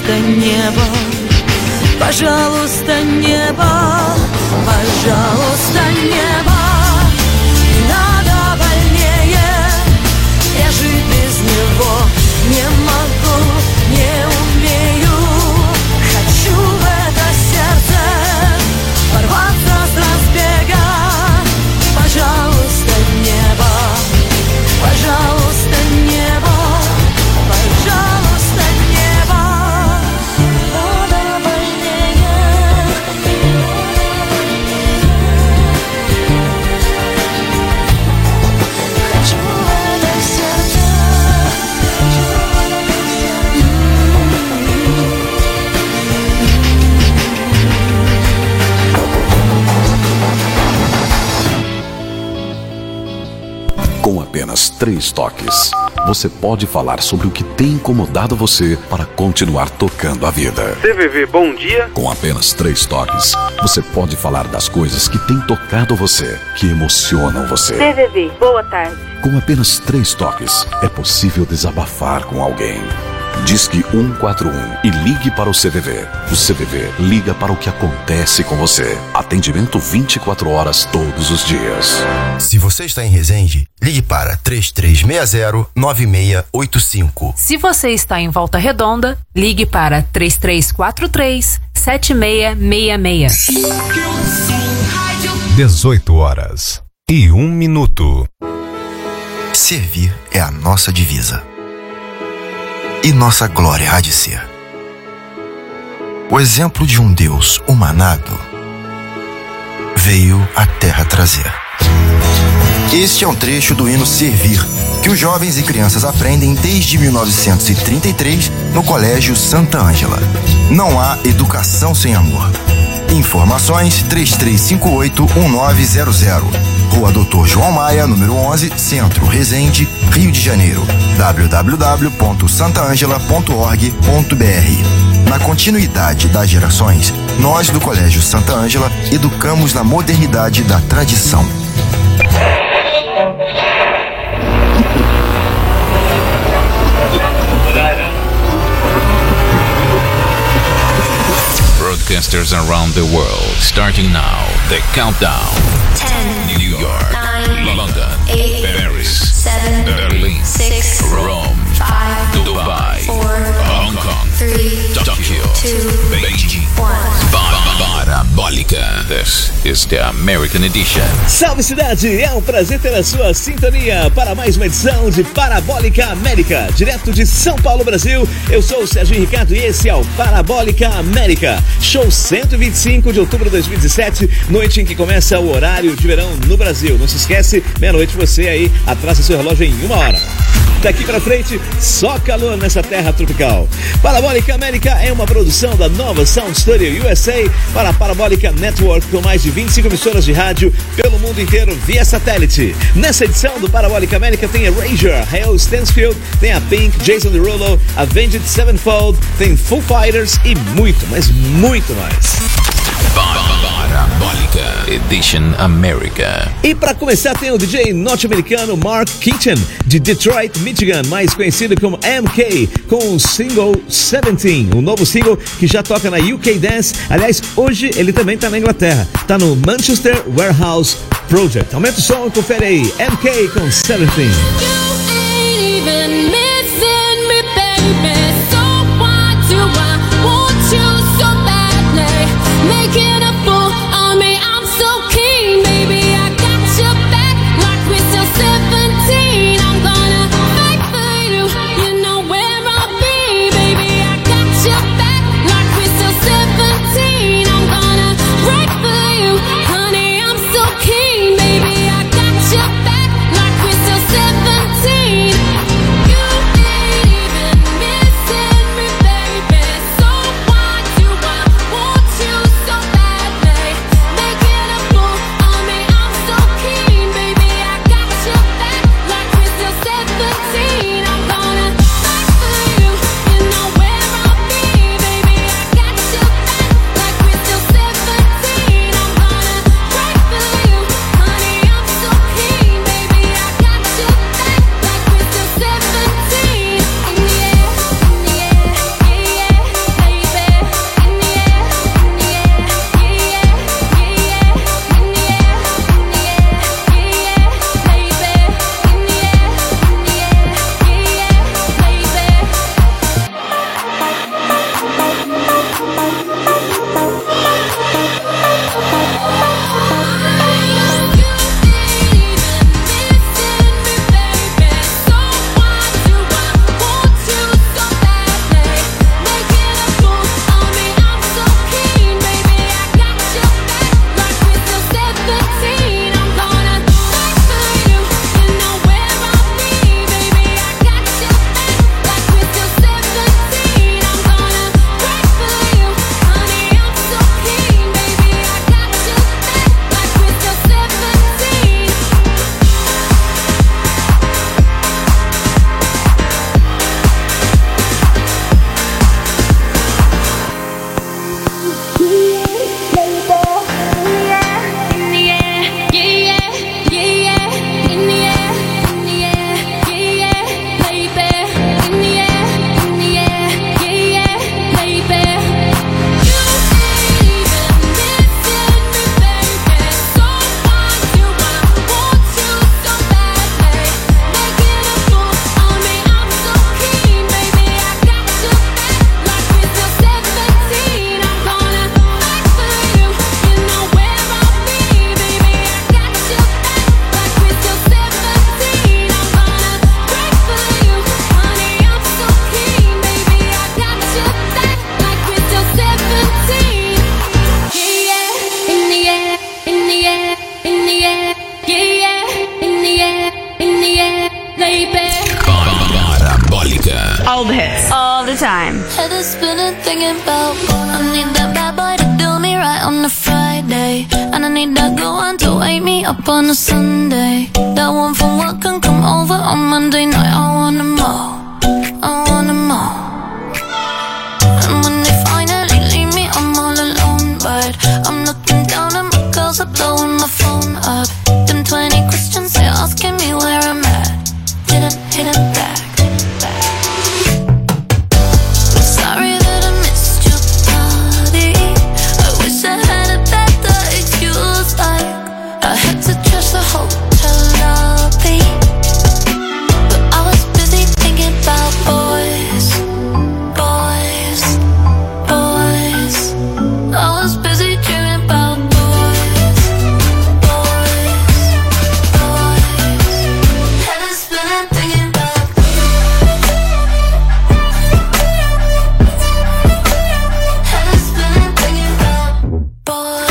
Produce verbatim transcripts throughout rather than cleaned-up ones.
Небо, пожалуйста, небо, пожалуйста, небо. Не надо больнее, я жить без него не могу, не умею. Хочу в это сердце порваться с разбега. Пожалуйста, небо, пожалуйста, небо, пожалуйста, небо. Com apenas três toques, você pode falar sobre o que tem incomodado você para continuar tocando a vida. C V V, bom dia. Com apenas três toques, você pode falar das coisas que têm tocado você, que emocionam você. C V V, boa tarde. Com apenas três toques, é possível desabafar com alguém. Disque um quatro um e ligue para o C V V. O C V V liga para o que acontece com você. Atendimento vinte e quatro horas todos os dias. Se você está em Resende, ligue para três três seis zero nove seis oito cinco. Se você está em Volta Redonda, ligue para três três quatro três sete seis seis seis. dezoito horas e um minuto. Servir é a nossa divisa. E nossa glória há de ser o exemplo de um Deus humanado veio à terra trazer. Este é um trecho do hino Servir, que os jovens e crianças aprendem desde mil novecentos e trinta e três no Colégio Santa Ângela. Não há educação sem amor. Informações três três cinco oito um nove zero zero. Rua Doutor João Maia, número onze, Centro, Resende, Rio de Janeiro. w w w ponto santa angela ponto org ponto b r. Na continuidade das gerações, nós do Colégio Santa Ângela educamos na modernidade da tradição. Broadcasters around the world, starting now, the countdown. ten, New York, nine, London, eight, Paris, seven, Berlin, six, Rome, five, Dubai, four, Hong Kong, three, Tokyo, two, Beijing, one. Parabólica. This is the American Edition. Salve cidade, é um prazer ter a sua sintonia para mais uma edição de Parabólica América, direto de São Paulo, Brasil. Eu sou o Sérgio Ricardo e esse é o Parabólica América, show cento e vinte e cinco de outubro de dois mil e dezessete, noite em que começa o horário de verão no Brasil. Não se esquece, meia-noite você aí atrasa seu relógio em uma hora. Daqui pra frente, só calor nessa terra tropical. Parabólica América é uma produção da Nova Sound Studio U S A para a Parabólica Network, com mais de vinte e cinco emissoras de rádio pelo mundo inteiro via satélite. Nessa edição do Parabólica América tem Erasure, Hale Stansfield, tem a Pink, Jason Derulo, Avenged Sevenfold, tem Foo Fighters e muito, mas muito mais. Parabólica Edition America. E para começar tem o D J norte-americano Mark Kitchen, de Detroit, Michigan, mais conhecido como M K, com o single Seventeen, um novo single que já toca na U K Dance. Aliás, hoje ele também tá na Inglaterra, tá no Manchester Warehouse Project. Aumenta o som e confere aí, M K com Seventeen. Making a fool of me, I'm so keen, baby. I got your back like we're still seventeen. I'm gonna fight for you, you know where I'll be, baby. I got your back like we're still seventeen. I'm gonna fight for you, honey. I'm so keen, baby. I got your back like we're still seventeen. You ain't even missing. is spinning, thinking about. I need that bad boy to do me right on a Friday, and I need that good one to wake me up on a Sunday. That one from work can come over on Monday night. I want them all, I want them all. And when they finally leave me, I'm all alone, but I'm looking down at my girls, I'm blowing my phone up. Them twenty questions they're asking me where I'm at. Didn't hit it back. Sorry that I missed your party. I wish I had a better excuse, like I had to trash the hotel lobby, but I was busy thinking about boys, boys, boys. I was busy dreaming about boys, boys, boys. Head is spinning thinking about Head is spinning thinking about boys.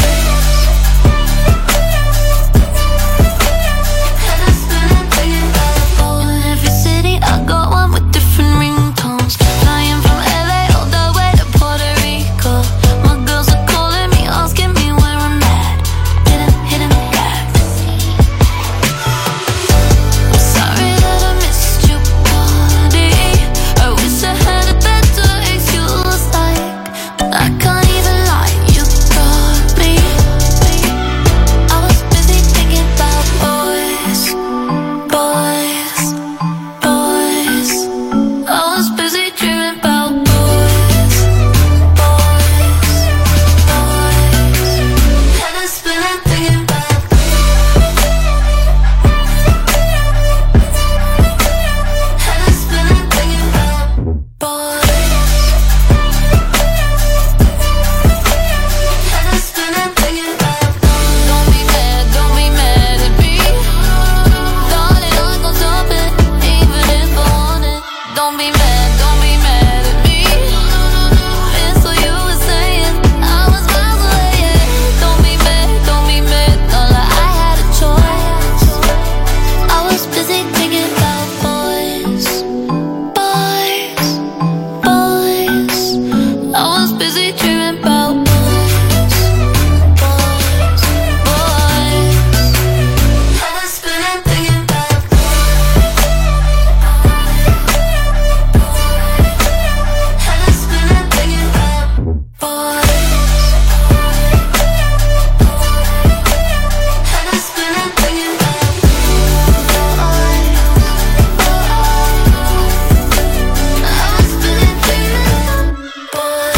Head is spinning thinking about boys. In every city I got one with different ringtones. Flying from L A all the way to Puerto Rico. My girls are calling me, asking me where I'm at. Didn't hit them back. I'm sorry that I missed your party. I wish I had a better excuse, like I can't even lie, you got me. I was busy thinking about boys, boys, boys. I was busy dreaming about boys, boys, boys. Head is spinning thinking about Head is spinning thinking about boys. Head is spinning thinking about boys. Don't be mad, don't be mad at me, darling. I gon' stop it, even if I want it. Don't be mad, don't be mad at me. It's what you were saying, I was miles away. Yeah. Don't be mad, don't be mad. Not like I had a choice. I was busy thinking about boys, boys, boys. I was busy dreaming about boys, boys, boys. Head is spinning thinking about Head is spinning thinking about boys. Head is spinning thinking about I was busy thinking about boys.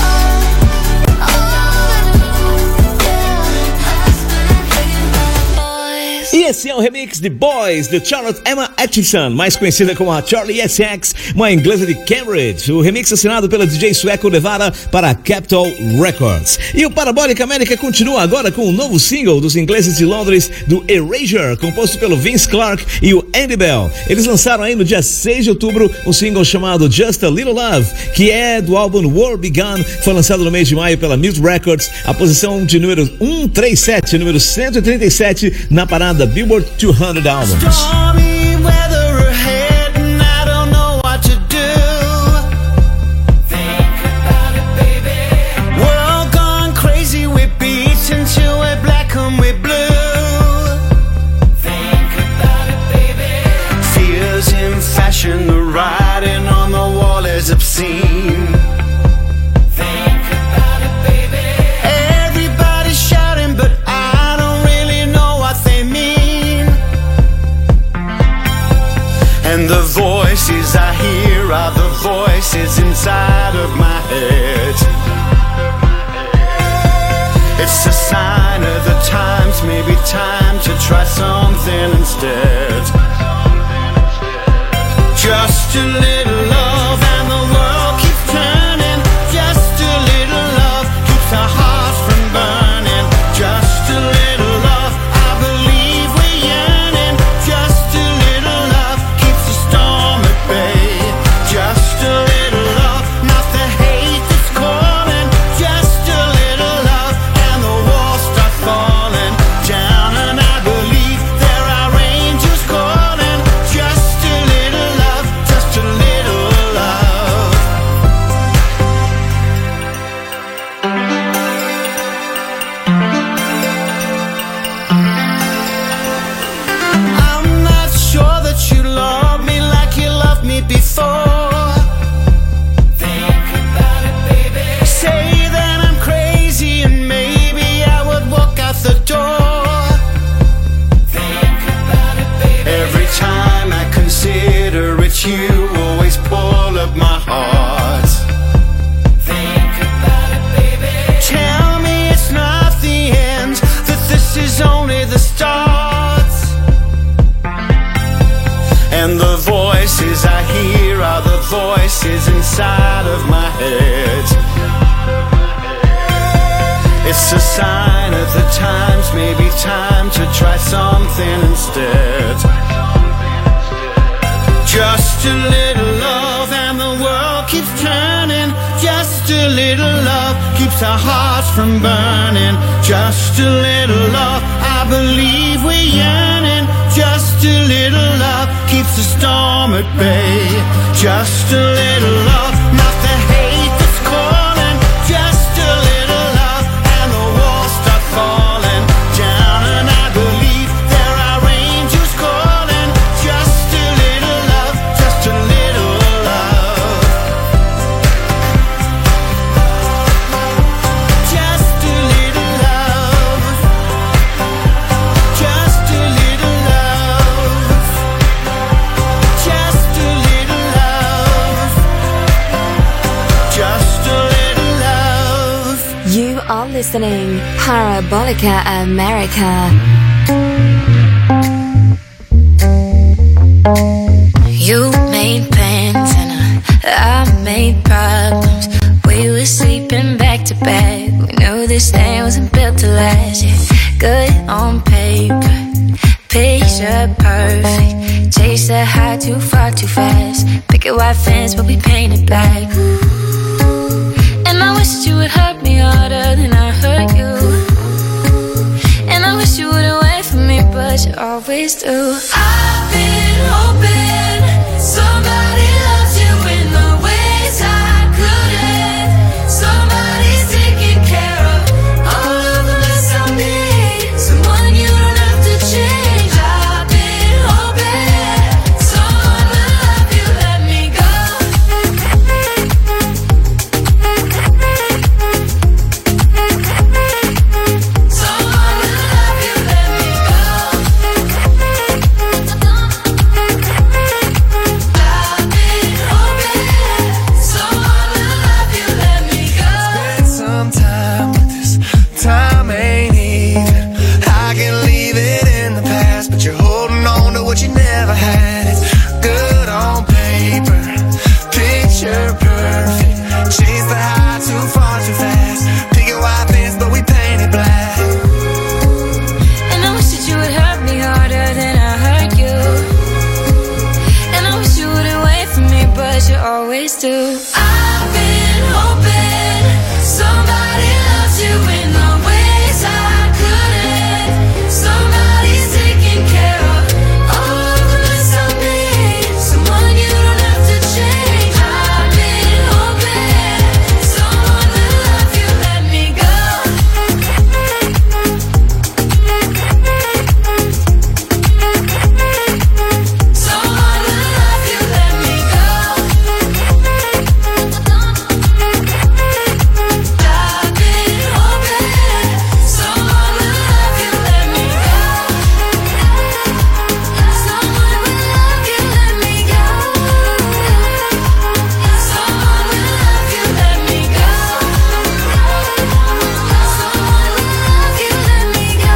E esse é o remix de Boys, de Charlotte Emma Atchison, mais conhecida como a Charlie S X, uma inglesa de Cambridge. O remix assinado pela D J sueco Nevada para a Capitol Records. E o Parabólica América continua agora com um novo single dos ingleses de Londres, do Erasure, composto pelo Vince Clarke e o Andy Bell. Eles lançaram aí no dia seis de outubro um single chamado Just a Little Love, que é do álbum War Begun, foi lançado no mês de maio pela Mute Records, a posição de número cento e trinta e sete, número cento e trinta e sete na parada Billboard duzentos Albums. Stormy weather ahead and I don't know what to do. Think about it, baby. World gone crazy, we're beaten till we're black and we're blue. Think about it, baby. Fears in fashion, the writing on the wall is obscene. Think about it, baby. Everybody's shouting, but I don't really know what they mean. voices inside of my head. It's a sign of the times, maybe time to try something instead. Just a little love and the world keeps turning. Just a little love keeps our hearts from burning. Just a little love, I believe we're yearning. Just a little love keeps the storm at bay. Just a little love, not the hate that's calling. Just a little love and the walls start falling down. And I believe there are angels calling. Just a little love, just a little love. Just a little love. Just a little love. Just a little love. Just a little love. You are listening Parabolica America. You made plans and I, I made problems. We were sleeping back to back. We knew this thing wasn't built to last. Yeah, good on paper, picture perfect. Chase the high too far too fast. Picket white fence but we painted black. And I wish that you would hurt me harder than I hurt you. And I wish you wouldn't wait for me, but you always do. I've been hoping somebody loves you in the ways I couldn't. Somebody's taking care of all of the mess I made. Someone you don't have to change. I've been hoping someone will love you, let me go. Someone will love you, let me go. I've been hoping someone will love you, let me go. Spend some time, but this time ain't even. I can leave it in the past, but you're holding on to what you never had. It's good on paper, picture perfect. Chase the high too far too fast. Picket white fence, but we painted black. And I wish that you would hurt me harder than I hurt you. And I wish you wouldn't wait for me, but you always do. I've been hoping somebody loves you in the ways I couldn't. Somebody's taking care of all of the mess I made. Someone you don't have to change. I've been hoping someone will love you, let me go. Someone will love you, let me go. I've been hoping someone will love you, let me go. Someone will love you, let me go. Someone will love you, let me go. Someone will love you, let me go.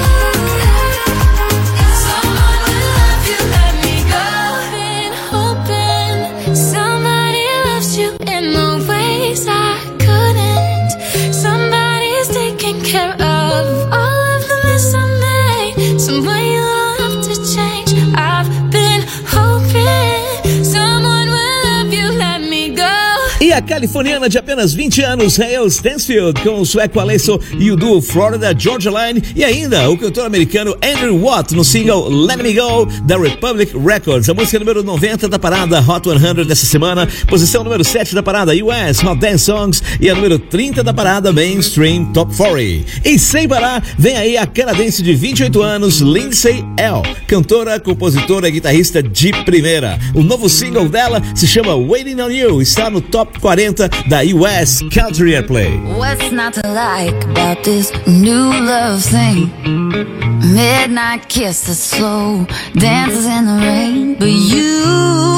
Someone will love you, let me go. Been hoping somebody loves you in the ways I couldn't. Somebody's taking care of all of the mess I made. Someone you don't have to change. I've been hoping someone will love you, let me go. E a californiana de apenas vinte anos, Hale Stansfield, com o sueco Alesso e o duo Florida Georgia Line, e ainda o cantor americano Andrew Watt no single Let Me Go, da Republic Records, a música número noventa da parada Hot cem dessa semana, posição número sete da parada U S Hot Dance Songs e a número trinta da parada Mainstream Top quarenta. E sem parar, vem aí a canadense de vinte e oito anos, Lindsay Ell, cantora, compositora e guitarrista de primeira. O novo single dela se chama Waiting on You, está no Top quarenta da U S Country Airplay. What's not to like about this new love thing? Midnight kiss that's slow, dances in the rain. But you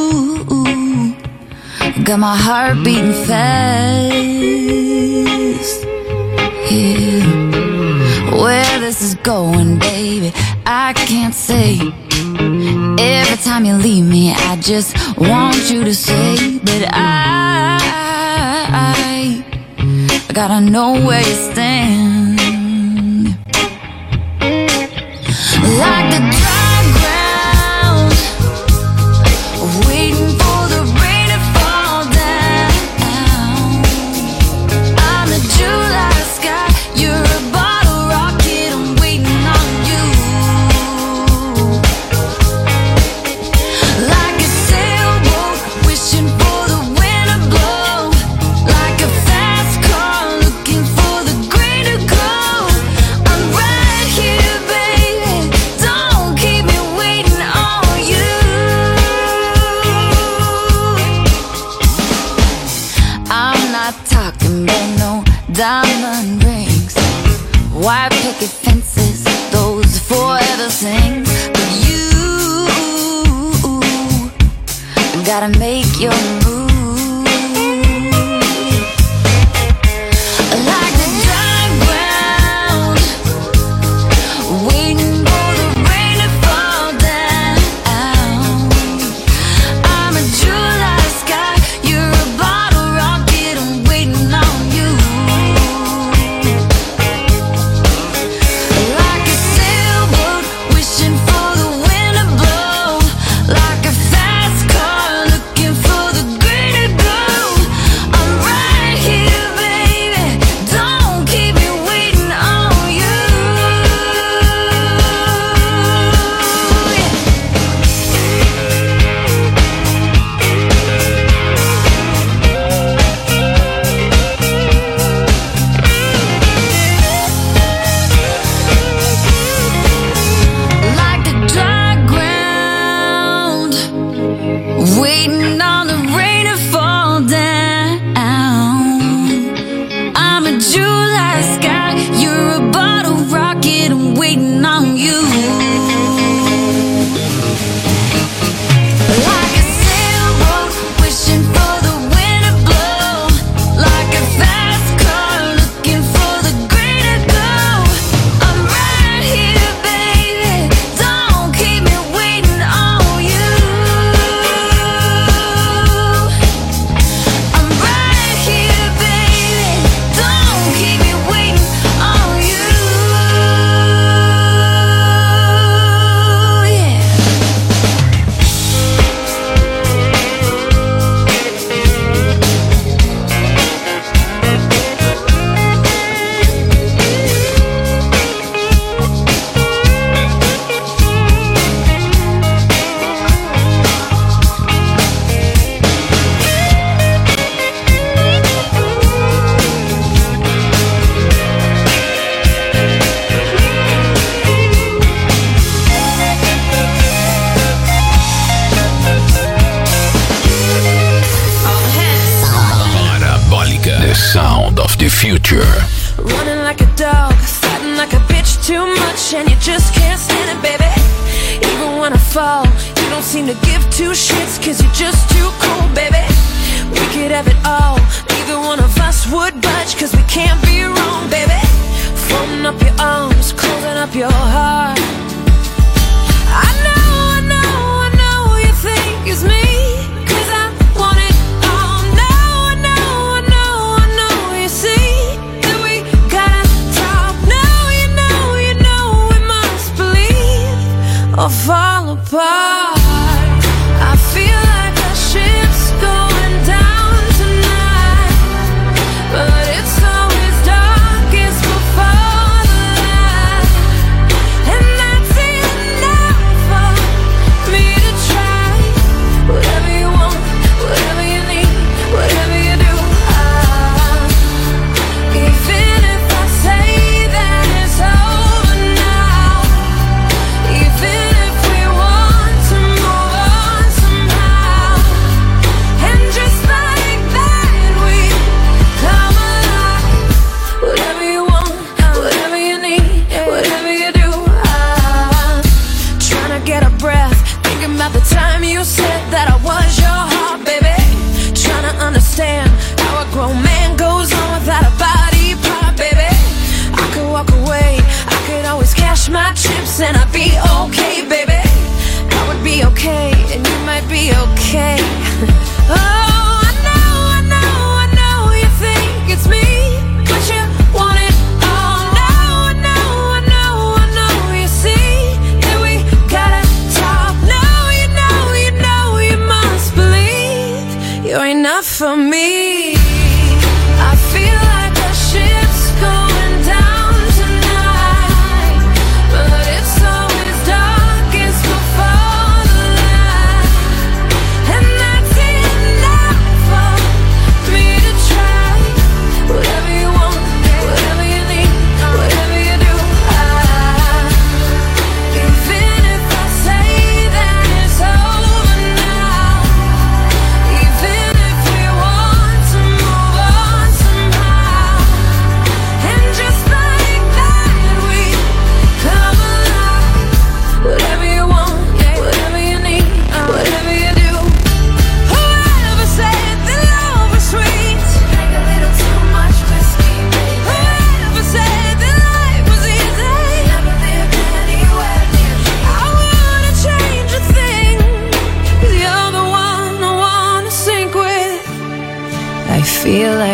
got my heart beating fast. Yeah, where this is going, baby, I can't say. Every time time you leave me, I just want you to say that I, I, I gotta know where you stand. Like the dry ground, waiting for the rain to fall down. I'm a July sky, you're a bottle rocket, I'm waiting on you. Like a sailboat, wishing for the wind to blow. Like a fast car, looking for the green to go. I'm right here, baby, don't keep me waiting on you. I'm not talking about no diamond rings, white picket fences, those forever things. But you gotta make your move. Like the dry ground, waiting for the rain to fall down. I'm a July sky, you're a bottle rocket, I'm waiting on you. Like a sailboat, wishing for the wind to blow. Like a fast car, looking for the green to go. I'm right here, baby, don't keep me waiting on you. Like the dry ground, waiting on the rain to fall down. I'm a July sky, you're a bottle rocket, I'm waiting on you. Like a sailboat, wishing for the wind to blow. Like a fast car, looking for the green to go. I'm right here, baby, don't keep me waiting on you. I'm right here, baby, don't keep me waiting on you. Yeah. Parabólica, the sound of the future. Running like a dog, fighting like a bitch too much, and you just can't stand it, baby. Even when I fall, you don't seem to give two shits, cause you're just too cold, baby. We could have it all, neither one of us would budge, cause we can't be wrong, baby. Folding up your arms, closing up your heart. I know, I know, I know you think it's me, cause I want it all. No, I know, I know, I know you see that we gotta talk. No, you know, you know we must believe or fall apart. I feel like the ship's going down tonight, but it's always darkest before the light, and that's enough for me to try. Whatever you want, whatever you need, whatever you do, I, even if I say that it's over now, even if we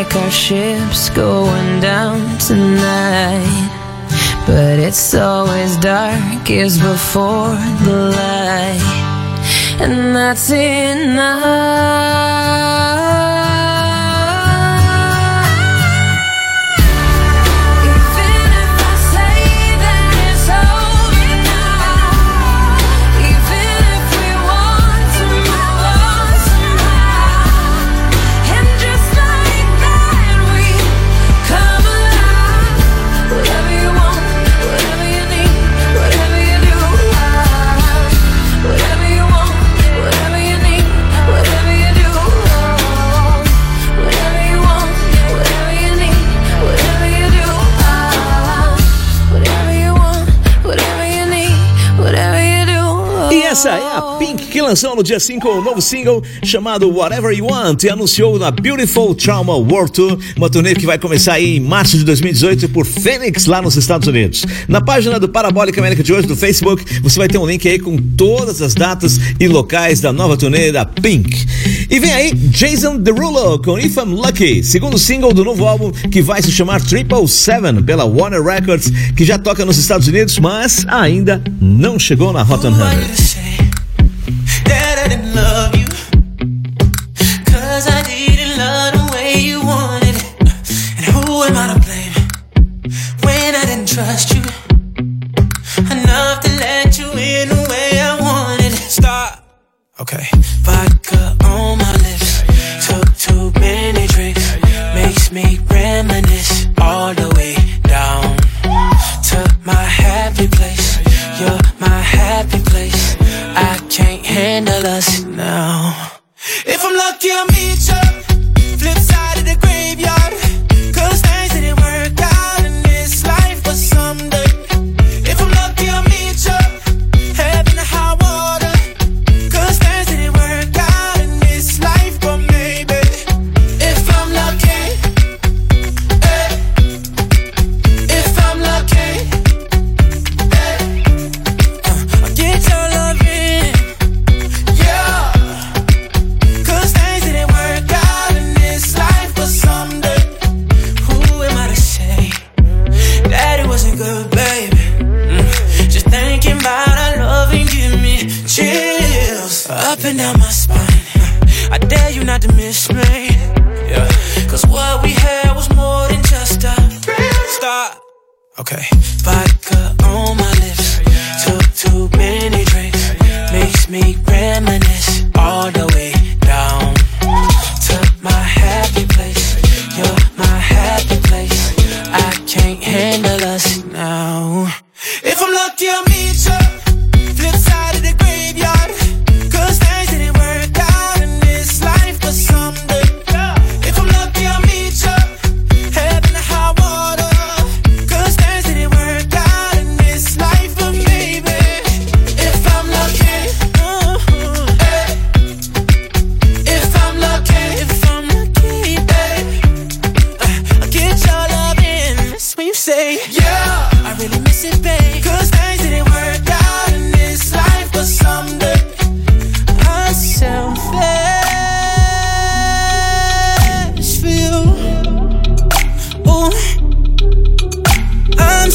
like our ship's going down tonight. But it's always darkest before the light, and that's enough. Essa é a Pink, que lançou no dia cinco um novo single chamado Whatever You Want e anunciou na Beautiful Trauma World Tour, uma turnê que vai começar aí em março de dois mil e dezoito por Phoenix, lá nos Estados Unidos. Na página do Parabólica América de hoje, do Facebook, você vai ter um link aí com todas as datas e locais da nova turnê da Pink. E vem aí Jason Derulo com If I'm Lucky, segundo single do novo álbum que vai se chamar Triple Seven pela Warner Records, que já toca nos Estados Unidos, mas ainda não chegou na Hot cem. That I didn't love you, 'cause I didn't love the way you wanted it. And who am I to blame when I didn't trust you enough to let you in the way I wanted it? Stop. Okay. Vodka on my lips, took too many drinks, makes me reminisce all the way down to my happy place. You're my happy place. I can't handle us now. If I'm lucky, I'll meet you flip side of the graveyard, 'cause things didn't work out in this life, but someday. If I'm lucky, I'll meet you heaven or high water, 'cause things didn't work out in this life, but maybe. If I'm lucky, eh. If I'm lucky, eh. uh, I'll get your love in, yeah. 'Cause things didn't work out in this life, but someday. Who am I to say that it wasn't good, baby? Mm. Just thinking about our love and give me chills up and down my spine. I dare you not to miss me, yeah. 'Cause what we had was more than just a stop. Okay. Vodka on my lips, took too many drinks, makes me reminisce all the way down to my happy place. You're my happy place. I can't handle us now. If I'm lucky, I'll meet you flip side of the graveyard, 'cause things didn't work out in this life, but someday. If I'm lucky, I'll meet you heaven or high water, 'cause things didn't work out in this life, but maybe. If I'm lucky, uh, eh. If I'm lucky, if I'm lucky, eh. uh, I'll get your love in. That's when you say, yeah, I really miss it, babe, 'cause things didn't work out in this life, but someday. I'm selfish for you. Ooh, I'm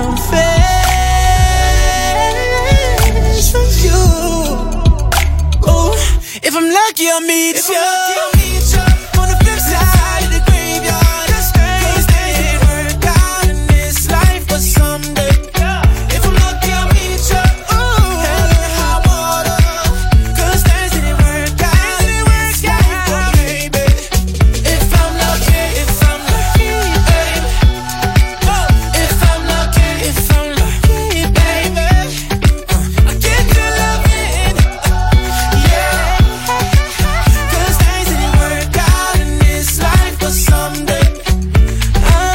selfish for you. Ooh, if I'm lucky, I'll meet you. On the flip side of the graveyard, 'cause things didn't work out in this life, but someday. If I'm lucky, I'll meet you. Ooh, heaven or high water, 'cause things didn't work out in this life, but maybe. If I'm lucky, if I'm lucky, babe. Oh, if I'm lucky, if I'm lucky, baby. Uh, I'll get your love in, yeah. 'Cause things didn't work out in this life, but someday. I'm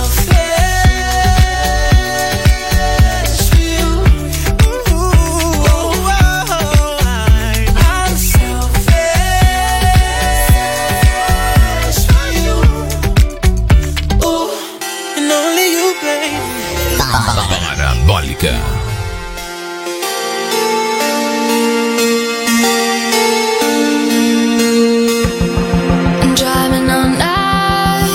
selfish for you. Ooh, oh, I'm selfish for you. Ooh, and only you, baby. Parabólica. I'm driving all night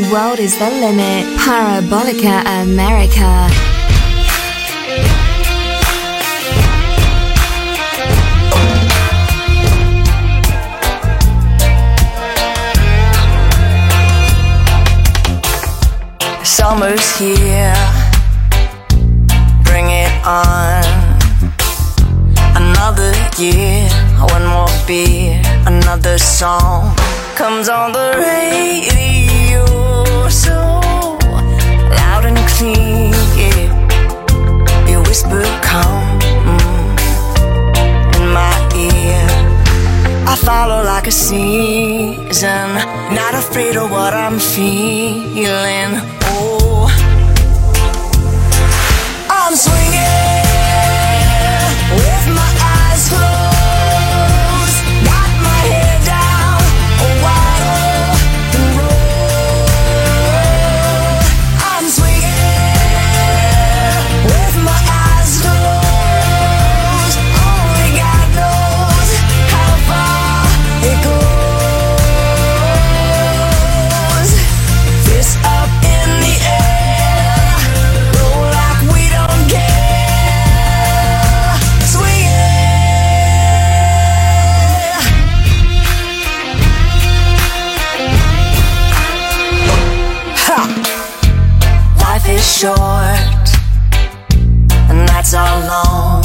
world is the limit. Parabolica America. Summer's here, bring it on. Another year, one more beer, another song comes on the radio, so loud and clean, yeah. You whisper calm mm, in my ear. I follow like a season, not afraid of what I'm feeling. Oh, I'm swinging with my eyes closed, got my head down a wide open road. I'm swinging with my eyes closed, only God knows how far it goes. Fist up in the air, roll like we don't care. Swinging. Ha! Life is short, and that's all long.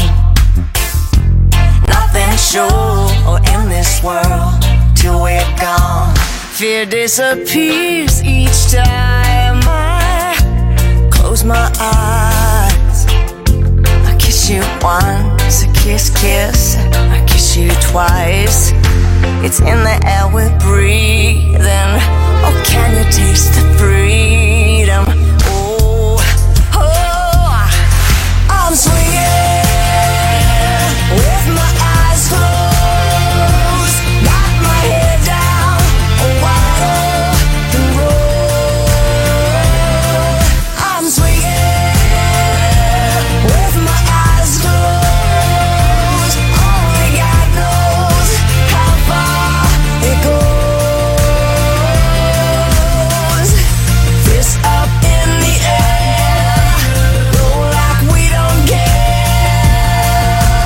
Nothing sure in this world till we're gone. Fear disappears each time I close my eyes. I kiss you once, a kiss, kiss. I kiss you twice. It's in the air we're breathing. Oh, can you taste the freedom? Oh, oh, I'm swinging with my eyes closed, got my head down a wide open road. I'm swinging with my eyes closed, only God knows how far it goes. Fist up in the air, roll like we don't care.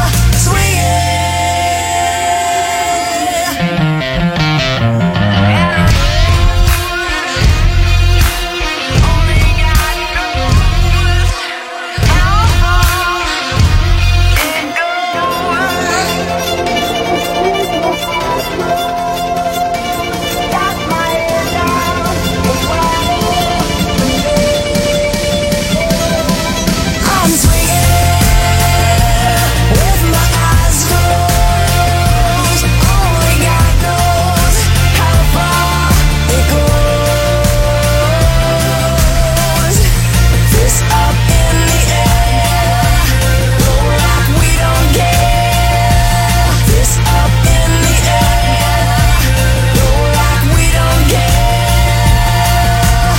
I'm swinging with my eyes closed, only God knows how far it goes. Fist up in the air, roll like we don't care. Fist up in the air, roll like we don't care.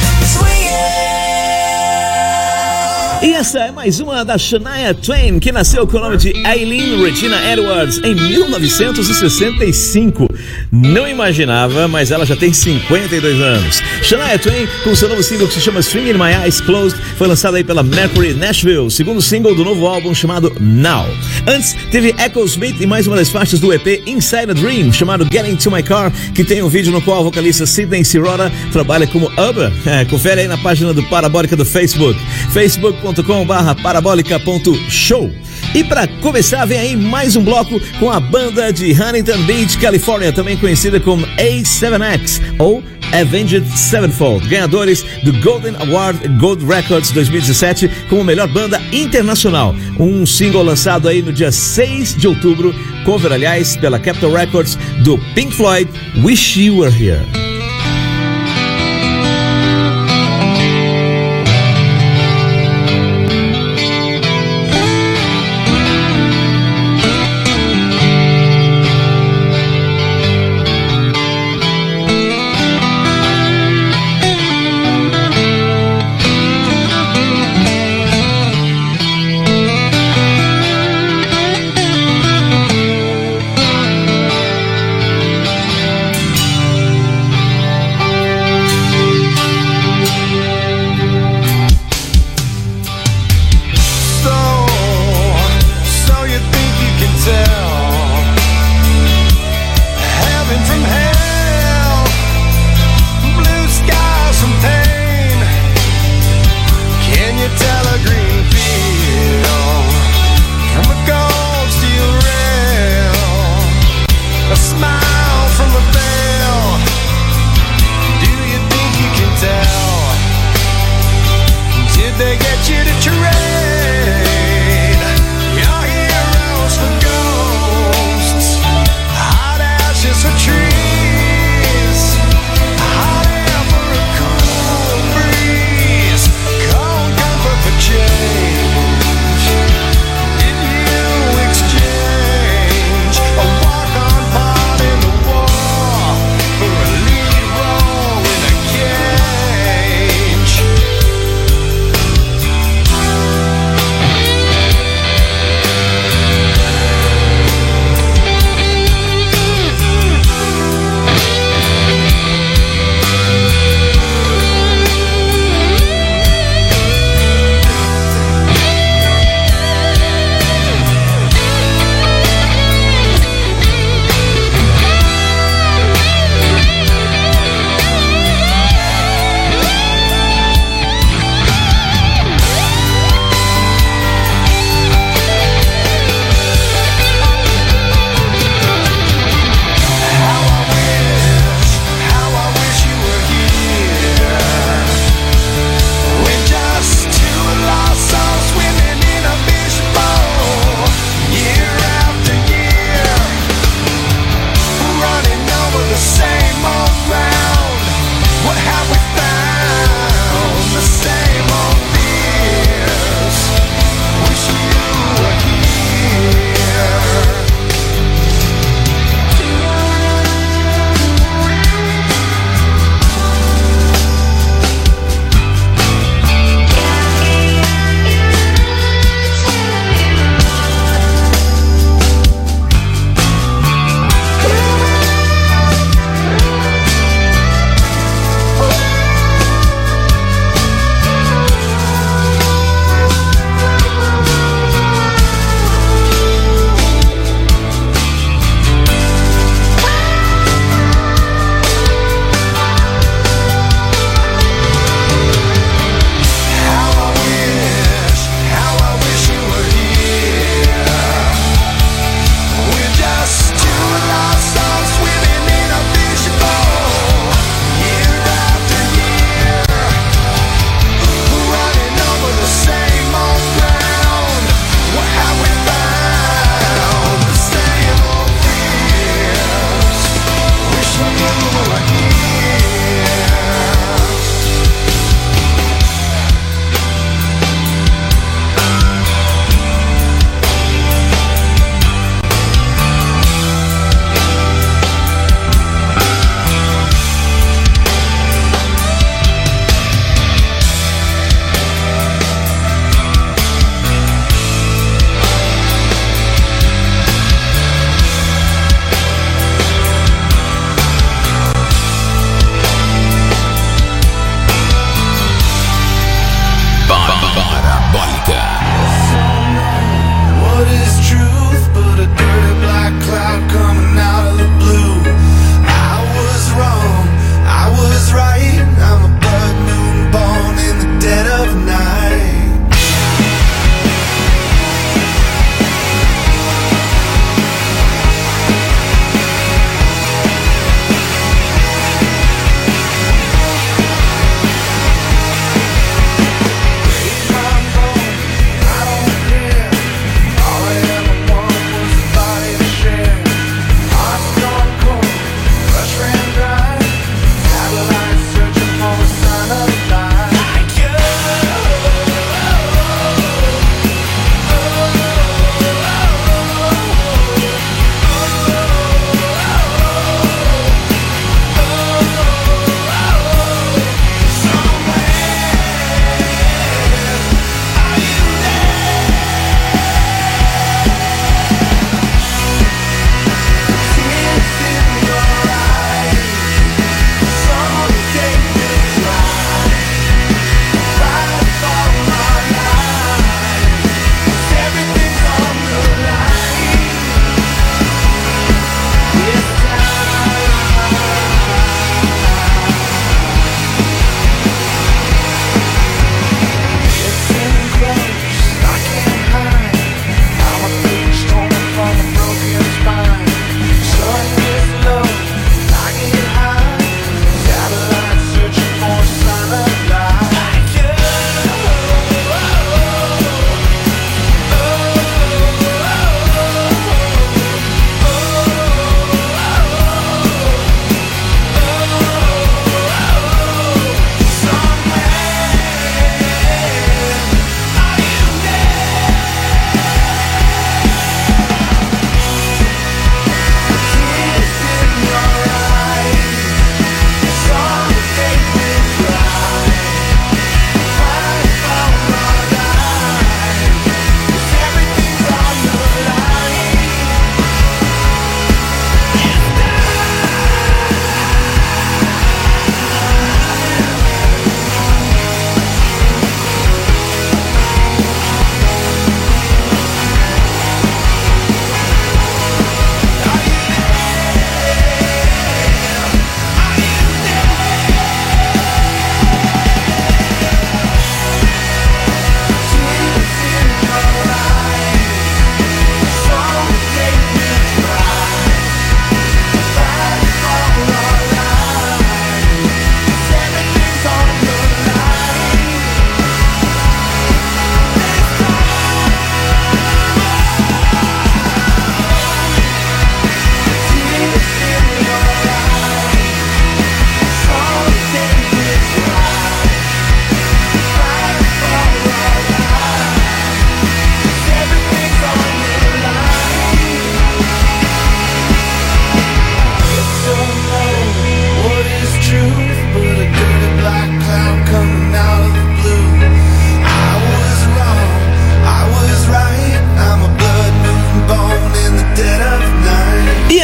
Swinging. E essa é mais uma da Shania Twain, que nasceu com o nome de Eileen Regina Edwards em mil novecentos e sessenta e cinco. Não imaginava, mas ela já tem cinquenta e dois anos. Shania Twain, com seu novo single que se chama Swinging My Eyes Closed, foi lançado aí pela Mercury Nashville, segundo single do novo álbum chamado Now. Antes, teve Echo Smith e mais uma das faixas do E P Inside a Dream, chamado Getting to My Car, que tem um vídeo no qual a vocalista Sydney Sirota trabalha como Uber. É, confere aí na página do Parabólica do Facebook, facebook ponto com barra parabólica ponto show. E para começar, vem aí mais um bloco com a banda de Huntington Beach, Califórnia, também conhecida como A sete X ou Avenged Sevenfold, ganhadores do Golden Award Gold Records dois mil e dezessete como melhor banda internacional. Um single lançado aí no dia seis de outubro, cover, aliás, pela Capitol Records, do Pink Floyd, Wish You Were Here.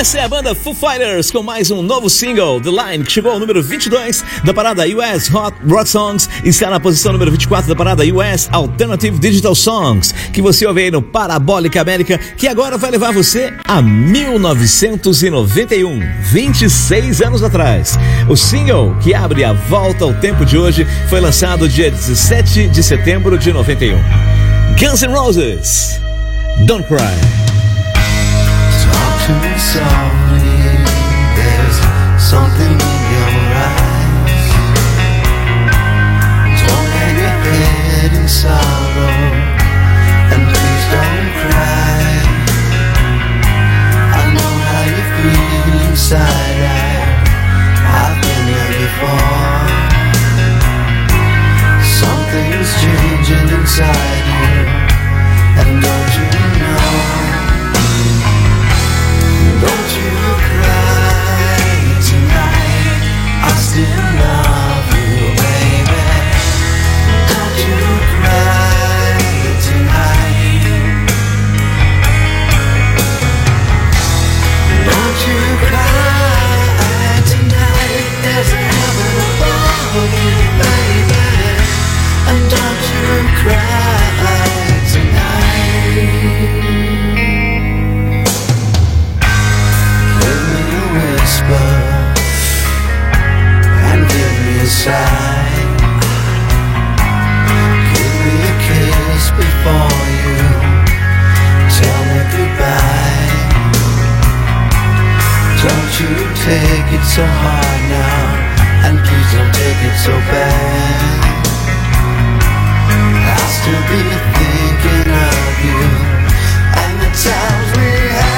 Essa é a banda Foo Fighters com mais um novo single, The Line, que chegou ao número vinte e dois da parada U S Hot Rock Songs e está na posição número vinte e quatro da parada U S Alternative Digital Songs, que você ouve aí no Parabólica América, que agora vai levar você a mil novecentos e noventa e um, vinte e seis anos atrás. O single que abre a volta ao tempo de hoje foi lançado dia dezessete de setembro de noventa e um. Guns N' Roses, Don't Cry. Talk to me softly, there's something in your eyes. Don't hang your head in sorrow, and please don't cry. I know how you feel inside, I, I've been there before. Something's changing inside you, and don't you know? Don't you cry tonight, I still love you, baby. Don't you cry tonight. Don't you cry tonight, there's a heaven above you, baby. And don't you cry tonight. And give me a sigh, give me a kiss before you tell me goodbye. Don't you take it so hard now, and please don't take it so bad. I'll still be thinking of you and the times we had.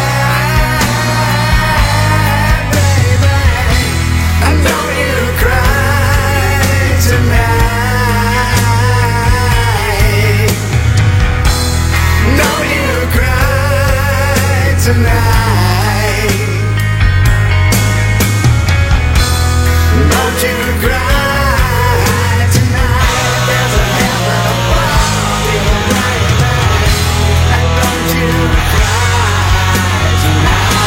And don't you cry tonight. Don't you cry tonight. Don't you cry tonight. There's a heaven above you, baby. And don't you cry tonight.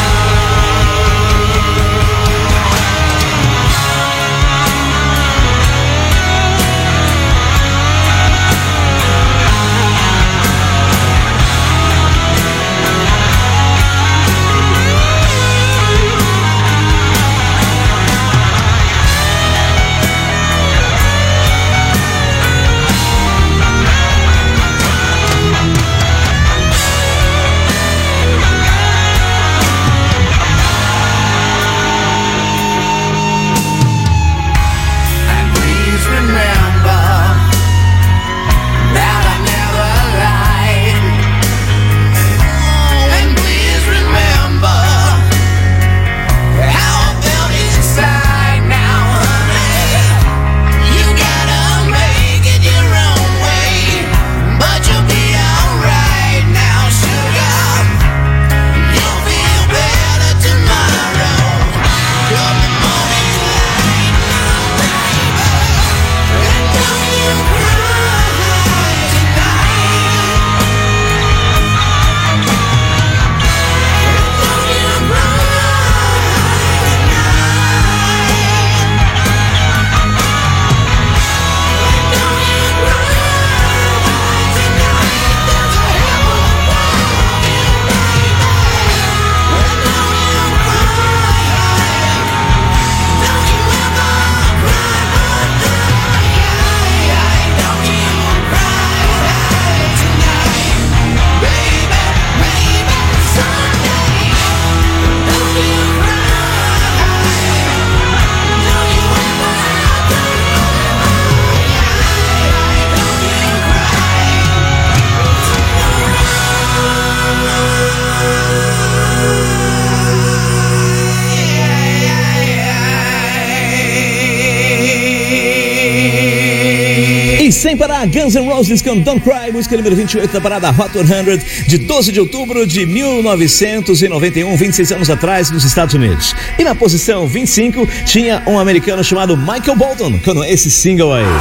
Sem parar, Guns N' Roses com Don't Cry, música número vinte e oito da parada Hot cem, de doze de outubro de mil novecentos e noventa e um, vinte e seis anos atrás, nos Estados Unidos. E na posição vinte e cinco tinha um americano chamado Michael Bolton, com esse single aí.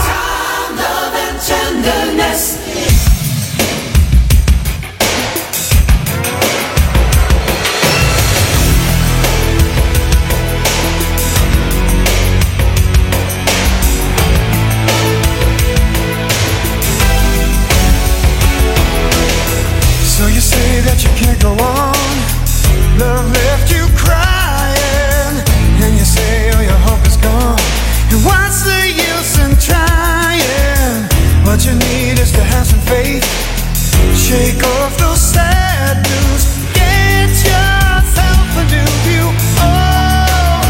love left you crying, and you say all your hope is gone. And what's the use in trying? What you need is to have some faith. Shake off those sad blues. Get yourself a new view. Oh,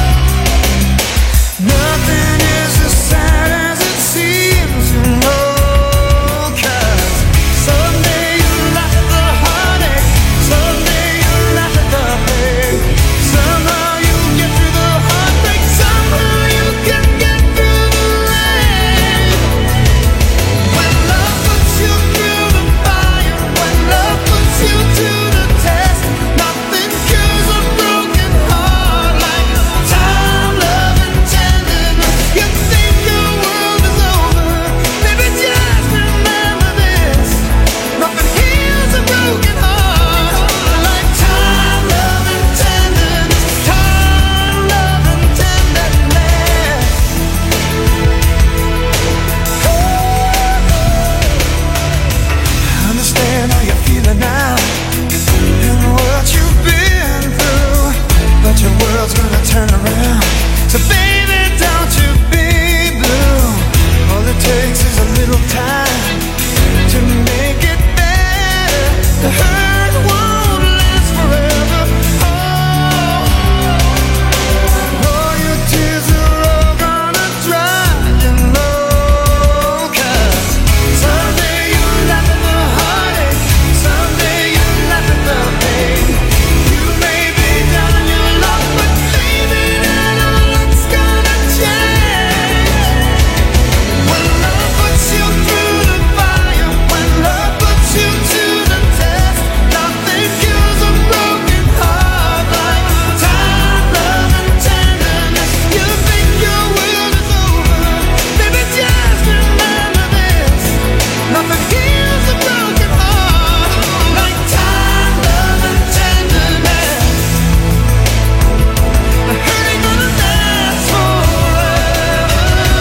nothing is as sad as it seems, you know. 'Cause someday you laugh at the heartache, someday you laugh at the pain. Somehow you get through the heartbreak, somehow you can get through the rain. When love puts you through the fire, when love puts you to the test, nothing cures a broken heart like time, love, and tenderness. You think your world is over, baby, just remember this. Nothing heals a broken heart like time, love, and tenderness. Time, love, and tenderness. I understand how you're feeling now and what you've been through, but your world's gonna turn around. So baby, don't you be blue. All it takes is a little time to make it better. The hurt won't last forever. Oh, all your tears are all gonna dry, you know. 'Cause someday you laugh at the heartache, someday you laugh at the pain. You may be down on your luck, but baby, that all luck's gonna change. When love puts you through the fire, when love puts you to the test, nothing cures a broken heart like time, love, and tenderness. You think your world is over, baby, just remember this. Nothing heals a broken heart like time, love, and tenderness. The hurt ain't gonna last forever.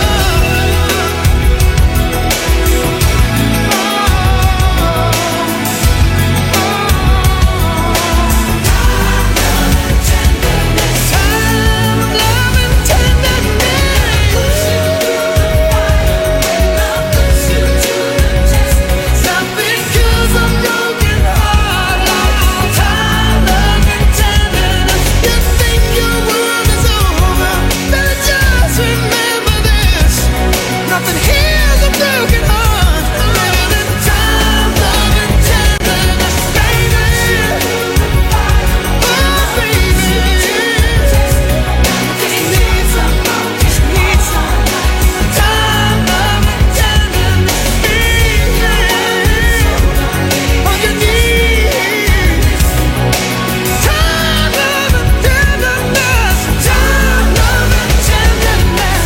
Nothing heals a broken heart better than time, love, and tenderness, baby. Oh, baby. Just need some, just need some time, love, and tenderness, baby. All you need, time, love, and tenderness, time, love, and tenderness,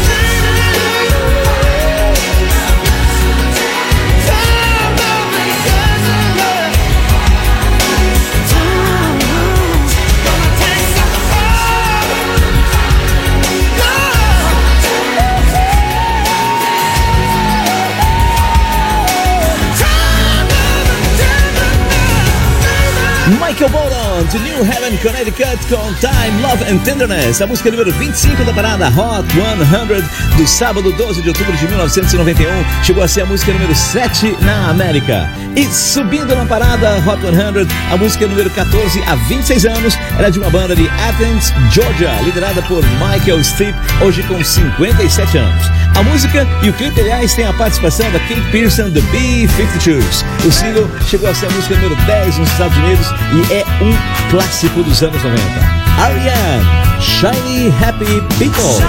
Michael Bolton, de New Haven, Connecticut, com Time, Love and Tenderness. A música número vinte e cinco da parada Hot cem do sábado doze de outubro de mil novecentos e noventa e um. Chegou a ser a música número sete na América. E subindo na parada Hot cem, a música número quatorze, há vinte e seis anos, era de uma banda de Athens, Georgia, liderada por Michael Stipe, hoje com cinquenta e sete anos. A música e o clipe, aliás, tem a participação da Kate Pearson, do B cinquenta e dois. O single chegou a ser a música número dez nos Estados Unidos e é um clássico dos anos noventa. R E M, Shiny Happy People.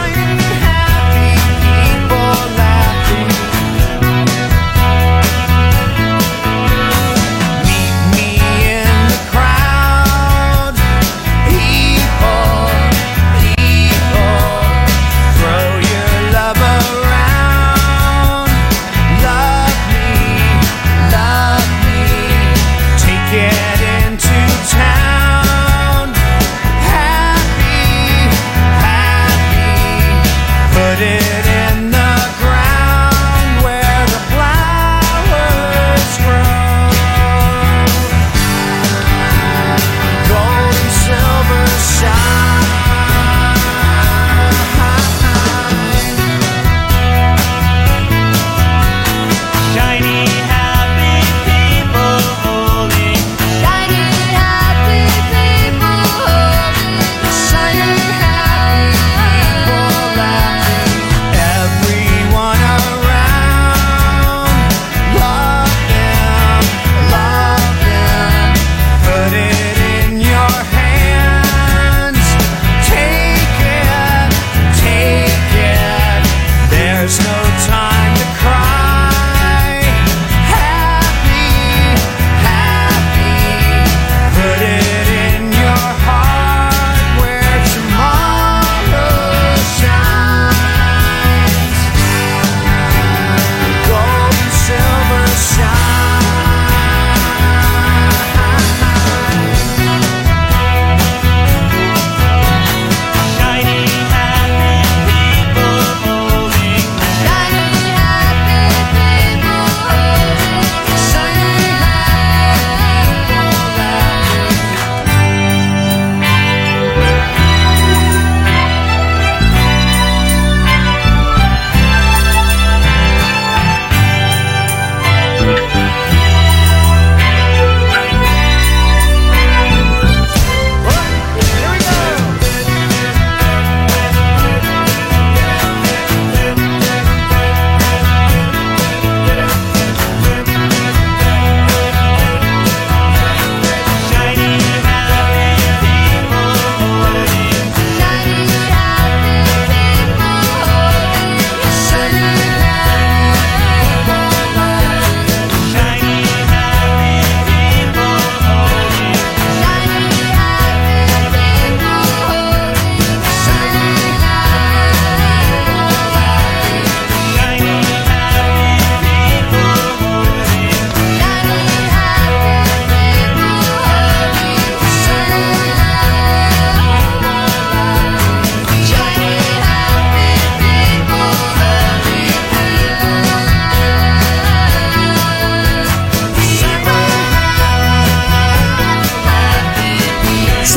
Happy, happy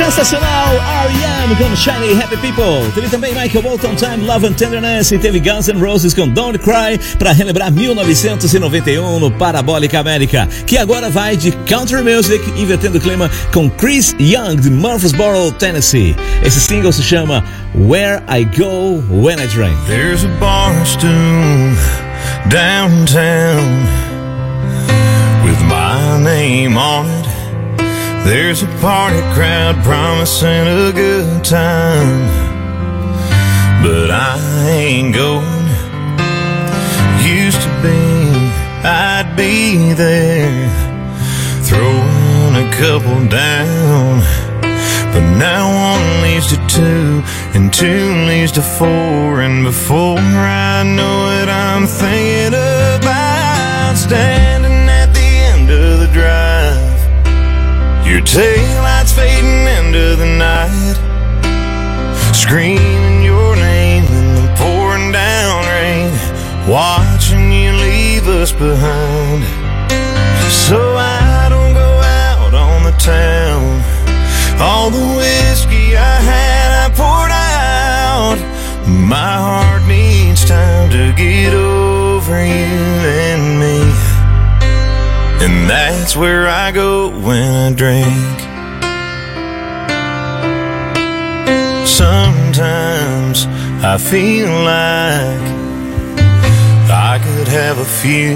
Sensacional, R E M com Shiny Happy People. Teve também Michael Bolton, Time, Love and Tenderness, e teve Guns N' Roses com Don't Cry, para relembrar mil novecentos e noventa e um no Parabólica América, que agora vai de country music, invertendo o clima, com Chris Young de Murfreesboro, Tennessee. Esse single se chama Where I Go When I Drink. There's a bar stool downtown with my name on it. There's a party crowd promising a good time, but I ain't going. Used to be, I'd be there, throwing a couple down, but now one leads to two, and two leads to four, and before I know it, I'm thinking about standing at the end of the drive, your taillights fading into the night, screaming your name in the pouring down rain, watching you leave us behind. So I don't go out on the town. All the whiskey I had, I poured out. My heart needs time to get over you and me, and that's where I go when I drink. Sometimes I feel like I could have a few,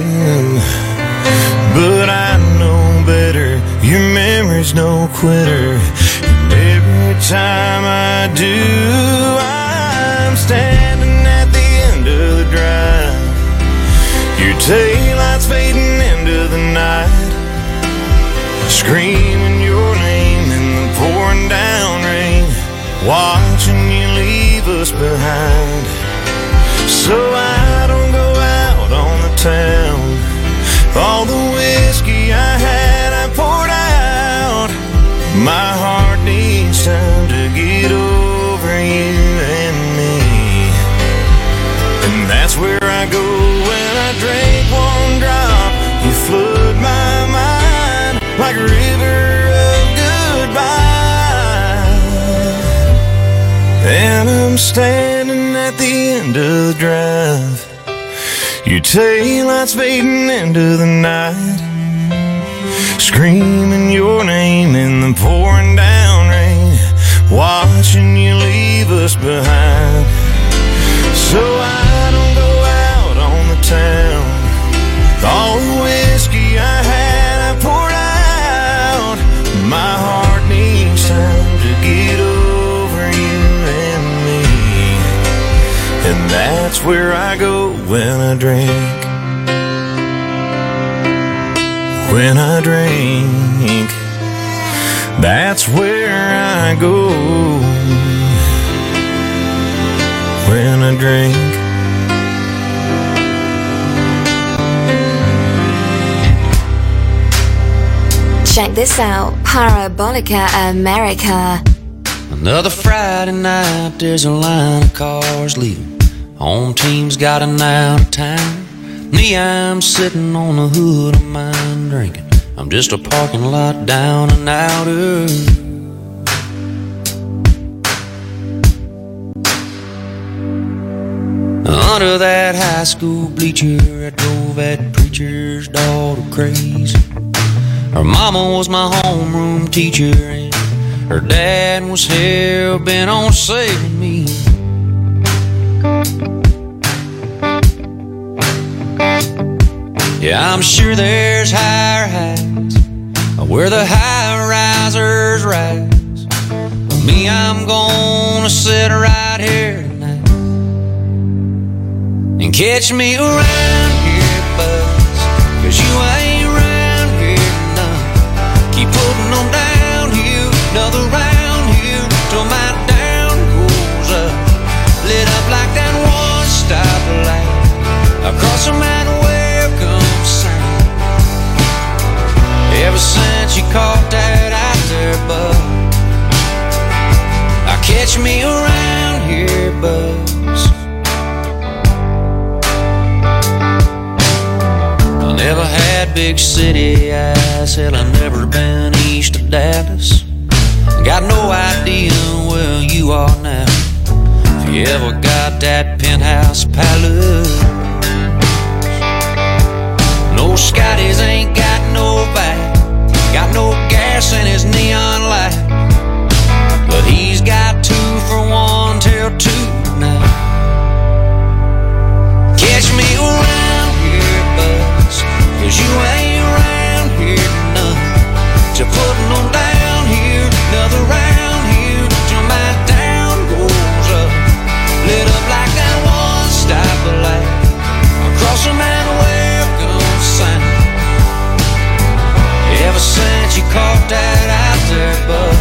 but I know better. Your memory's no quitter, and every time I do, I'm standing at the end of the drive, your taillights fading into the night, screaming your name in the pouring down rain, watching you leave us behind. So I don't go out on the town. All the whiskey I had, I poured out. My heart needs time to get over you and me, and that's where I go when I drink one drop. You flood my mind like a river of goodbye, and I'm standing at the end of the drive, your taillights fading into the night, screaming your name in the pouring down rain, watching you leave us behind. So I don't go out on the town. All the whiskey I had, I poured out. My heart needs time to get over you and me, and that's where I go when I drink. When I drink, that's where I go. When I drink. Check this out, Parabolica America. Another Friday night, there's a line of cars leaving. Home team's got an out of town. Me, I'm sitting on the hood of mine drinking. I'm just a parking lot down and outer. Under that high school bleacher, I drove that preacher's daughter crazy. Her mama was my homeroom teacher, and her dad was hell-bent on saving me. Yeah, I'm sure there's higher heights where the high-risers rise. But me, I'm gonna sit right here tonight and catch me around here, buzz, 'cause you ain't around here none. Keep putting them down here, another round here, till my down goes up, lit up like that one stoplight across the mountain. Ever since you caught that out there, bud, I catch me around here, buzz. I never had big city eyes, hell, I never been east of Dallas. Got no idea where you are now. If you ever got that penthouse palace. No, Scotty's ain't got no back, got no gas in his neon light, but he's got two for one till two now. Catch me around here, buzz, cause you ain't around here none. To putting on down here, another round here, till my down goes up. Lit up like that one stoplight across a man welcome sign. Ever since you caught that out there, bud,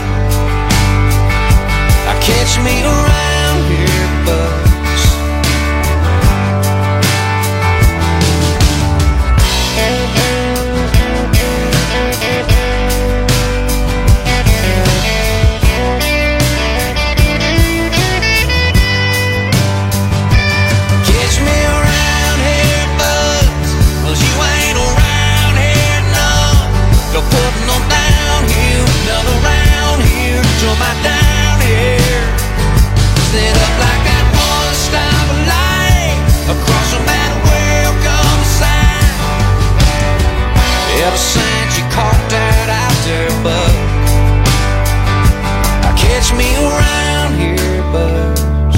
I catch me around here, buzz. Ever since you caught that out there, bud, I catch me around here, buzz.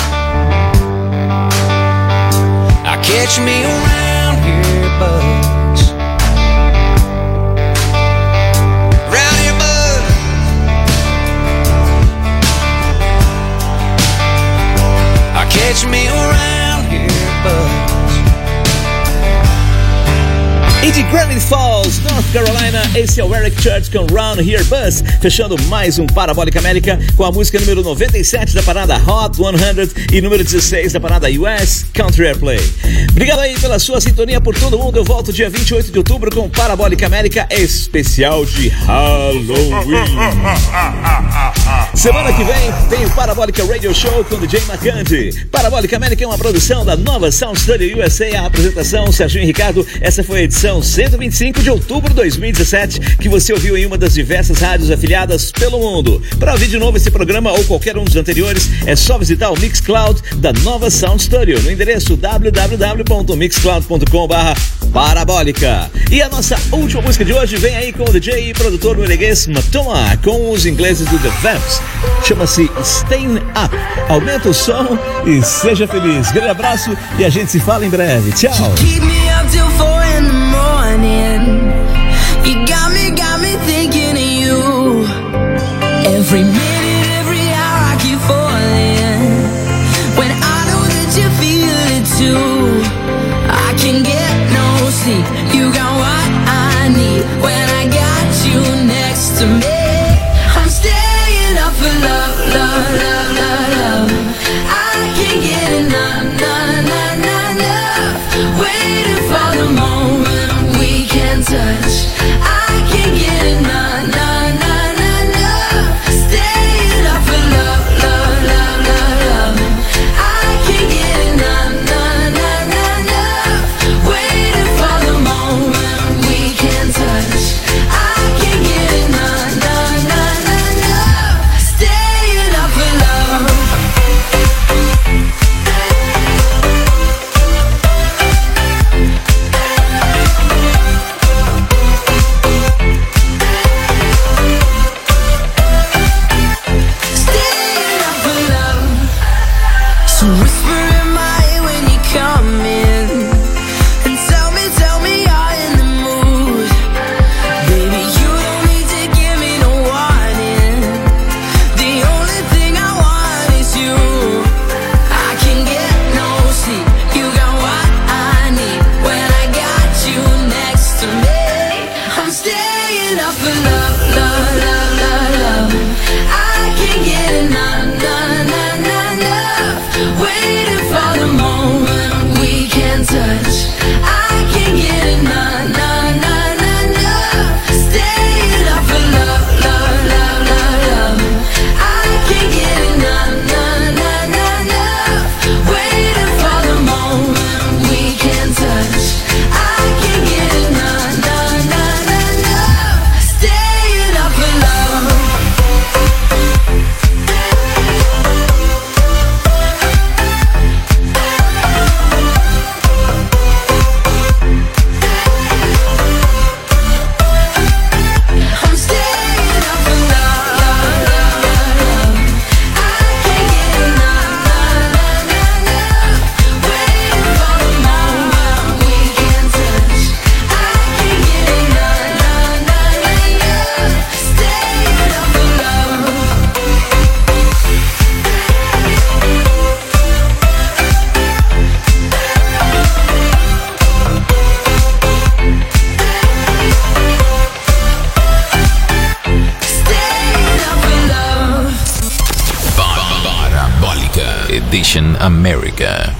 I catch me around here, buzz. Around here, bud. I catch me around here, buzz. E de Granite Falls, North Carolina, esse é o Eric Church com Round Here Buzz, fechando mais um Parabólica América com a música número noventa e sete da parada Hot cem e número dezesseis da parada U S Country Airplay. Obrigado aí pela sua sintonia por todo mundo. Eu volto dia vinte e oito de outubro com Parabólica América especial de Halloween. Semana que vem tem o Parabólica Radio Show com o D J Macandi. Parabólica América é uma produção da Nova Sound Studio U S A. A apresentação Serginho e Ricardo. Essa foi a edição cento e vinte e cinco de outubro de dois mil e dezessete, que você ouviu em uma das diversas rádios afiliadas pelo mundo. Para ouvir de novo esse programa ou qualquer um dos anteriores, é só visitar o Mixcloud da Nova Sound Studio no endereço w w w ponto mixcloud ponto com barra parabólica. E a nossa última música de hoje vem aí com o D J e produtor norueguês Matoma, com os ingleses do The Vamps. Chama-se Staying Up. Aumenta o som e seja feliz. Grande abraço e a gente se fala em breve. Tchau. You got me, got me thinking of you. Every minute, every hour I keep falling. When I know that you feel it too. I can get no sleep. You got what I need. When I got you next to me, I'm staying up for love, love, love, love, love. I can't get enough, enough, enough, enough. Waiting for the moment we can touch. I can't get enough, enough, enough, enough. Stay Edition America.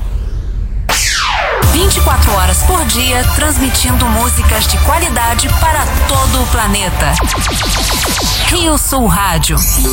vinte e quatro horas por dia, transmitindo músicas de qualidade para todo o planeta. Rio Sul Rádio.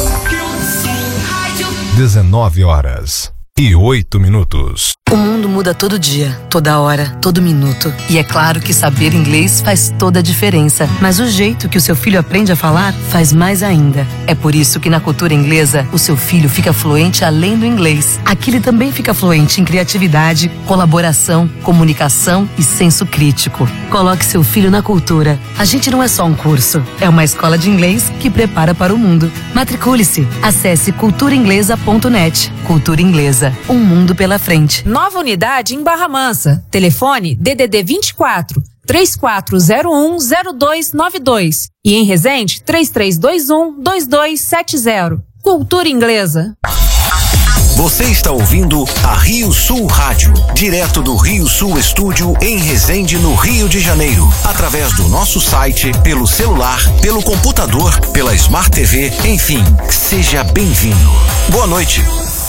dezenove horas e oito minutos. O mundo muda todo dia, toda hora, todo minuto. E é claro que saber inglês faz toda a diferença. Mas o jeito que o seu filho aprende a falar faz mais ainda. É por isso que na cultura inglesa, o seu filho fica fluente além do inglês. Aqui ele também fica fluente em criatividade, colaboração, comunicação e senso crítico. Coloque seu filho na cultura. A gente não é só um curso, é uma escola de inglês que prepara para o mundo. Matricule-se. Acesse cultura inglesa ponto net. Cultura Inglesa. Um mundo pela frente. Nova unidade em Barra Mansa. Telefone D D D vinte e quatro, três quatro zero um, zero dois nove dois. E em Resende, três três dois um, dois dois sete zero. Cultura Inglesa. Você está ouvindo a Rio Sul Rádio, direto do Rio Sul Estúdio em Resende, no Rio de Janeiro, através do nosso site, pelo celular, pelo computador, pela Smart T V, enfim, seja bem-vindo. Boa noite.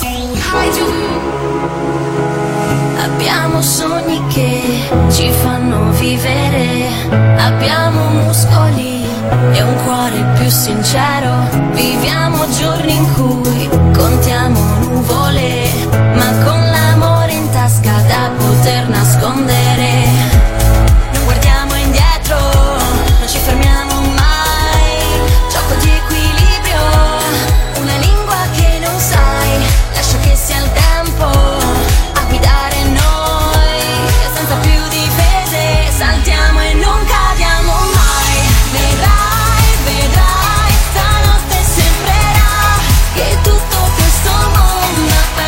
Abbiamo sogni che ci fanno vivere, abbiamo muscoli e un cuore più sincero, viviamo giorni in cui contiamo nuvole, ma con l'amore in tasca da poter nascondere. Non guardiamo indietro, non ci fermiamo mai, gioco di equilibrio, una lingua che non sai, lascia che sia il tempo a guidare noi, e senza più difese saltiamo e non cadiamo mai. Vedrai, vedrai, stanotte sembrerà che tutto questo mondo è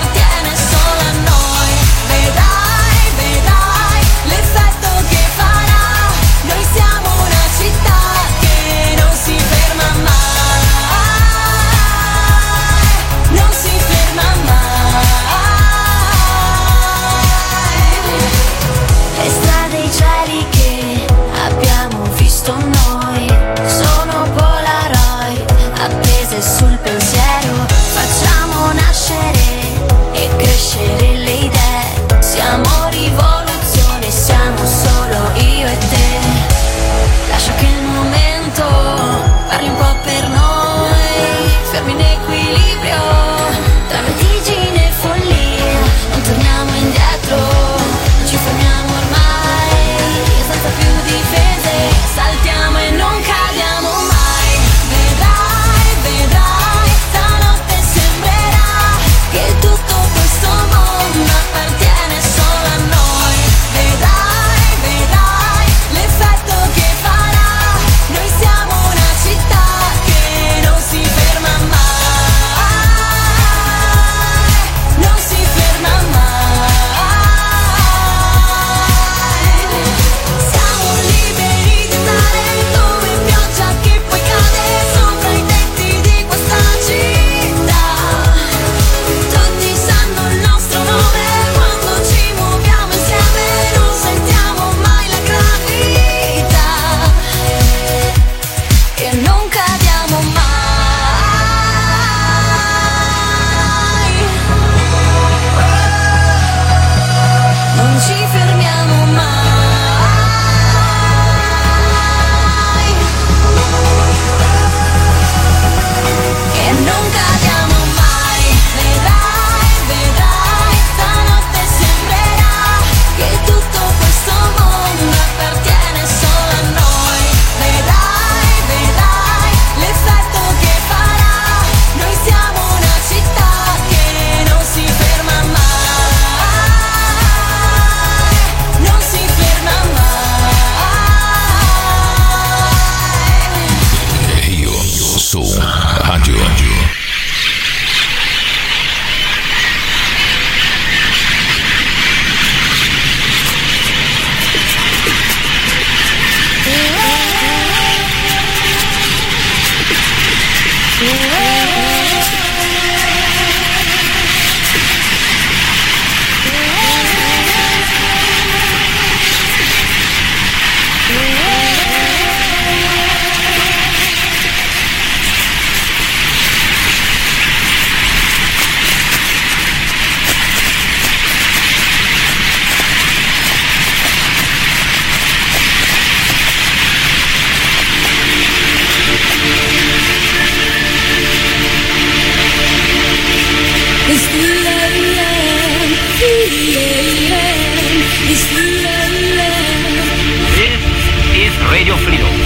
This is Radio Freedom.